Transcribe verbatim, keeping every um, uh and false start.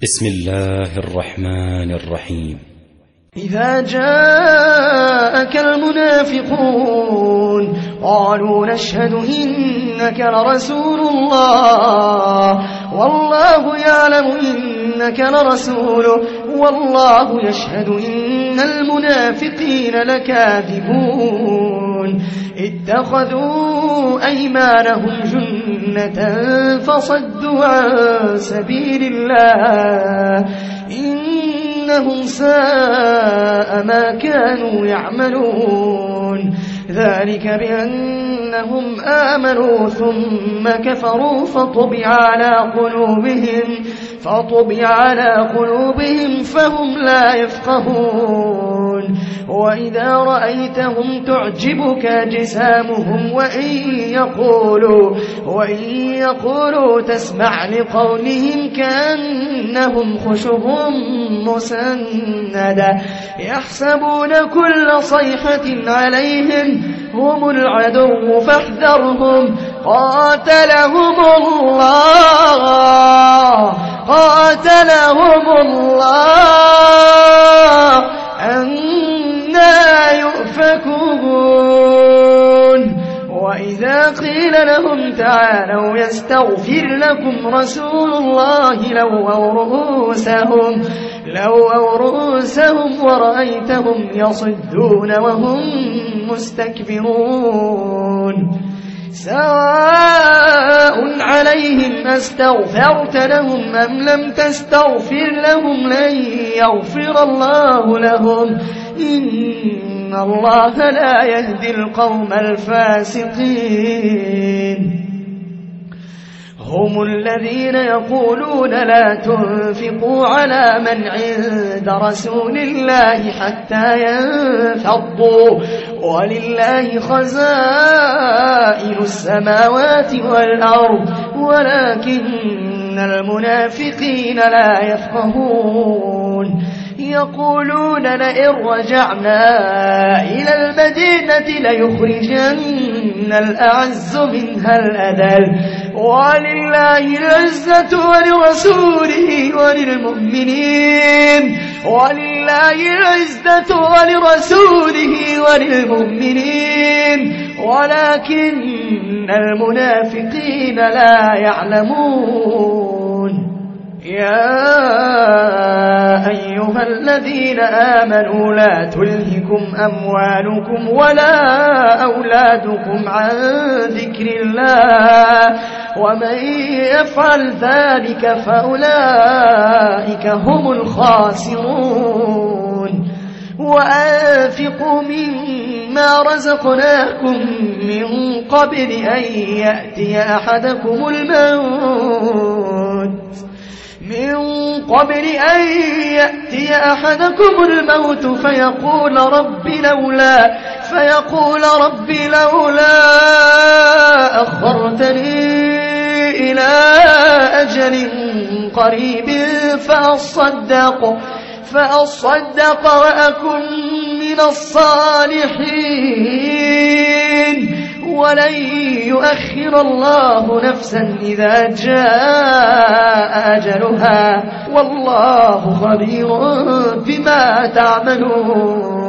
بسم الله الرحمن الرحيم. إذا جاءك المنافقون قالوا نشهد إنك لرسول الله والله يعلم إنك لرسوله والله يشهد إن المنافقين لكاذبون اتخذوا أيمانهم جنة فصدوا عن سبيل الله إنهم ساء ما كانوا يعملون ذلك بأنهم آمنوا ثم كفروا فطبع على قلوبهم فطبع على قلوبهم فهم لا يفقهون وإذا رأيتهم تعجبك أجسامهم وإن يقولوا, وإن يقولوا تسمع لقولهم كأنهم خشب مسندة يحسبون كل صيحة عليهم هم العدو فاحذرهم قاتلهم الله قاتلهم الله أنى يؤفكون وإذا قيل لهم تعالوا يستغفر لكم رسول الله لووا رؤوسهم لووا رؤوسهم ورأيتهم يصدون وهم مستكبرون سواء عليهم أستغفرت لهم أم لم تستغفر لهم لن يغفر الله لهم إن الله لا يهدي القوم الفاسقين هم الذين يقولون لا تنفقوا على من عند رسول الله حتى ينفضوا ولله خزائن السماوات والأرض ولكن المنافقين لا يفقهون يقولون لئن رجعنا إلى المدينة ليخرجن الأعز منها الأذل ولله العزة ولرسوله وللمؤمنين ولله العزة ولرسوله وللمؤمنين ولكن المنافقين لا يعلمون يا أيها الذين آمنوا لا تلهكم أموالكم ولا أولادكم عن ذكر الله ومن يفعل ذلك فأولئك هم الخاسرون وأنفقوا مما رزقناكم من قبل أن يأتي أحدكم الموت من قبل أن يأتي أحدكم الموت فيقول رب لولا فيقول رب لولا أخرتني إلى أجل قريب فأصدق فأصدق وأكن من الصالحين ولن يؤخر الله نفسا إذا جاء أجلها والله خبير بما تعملون.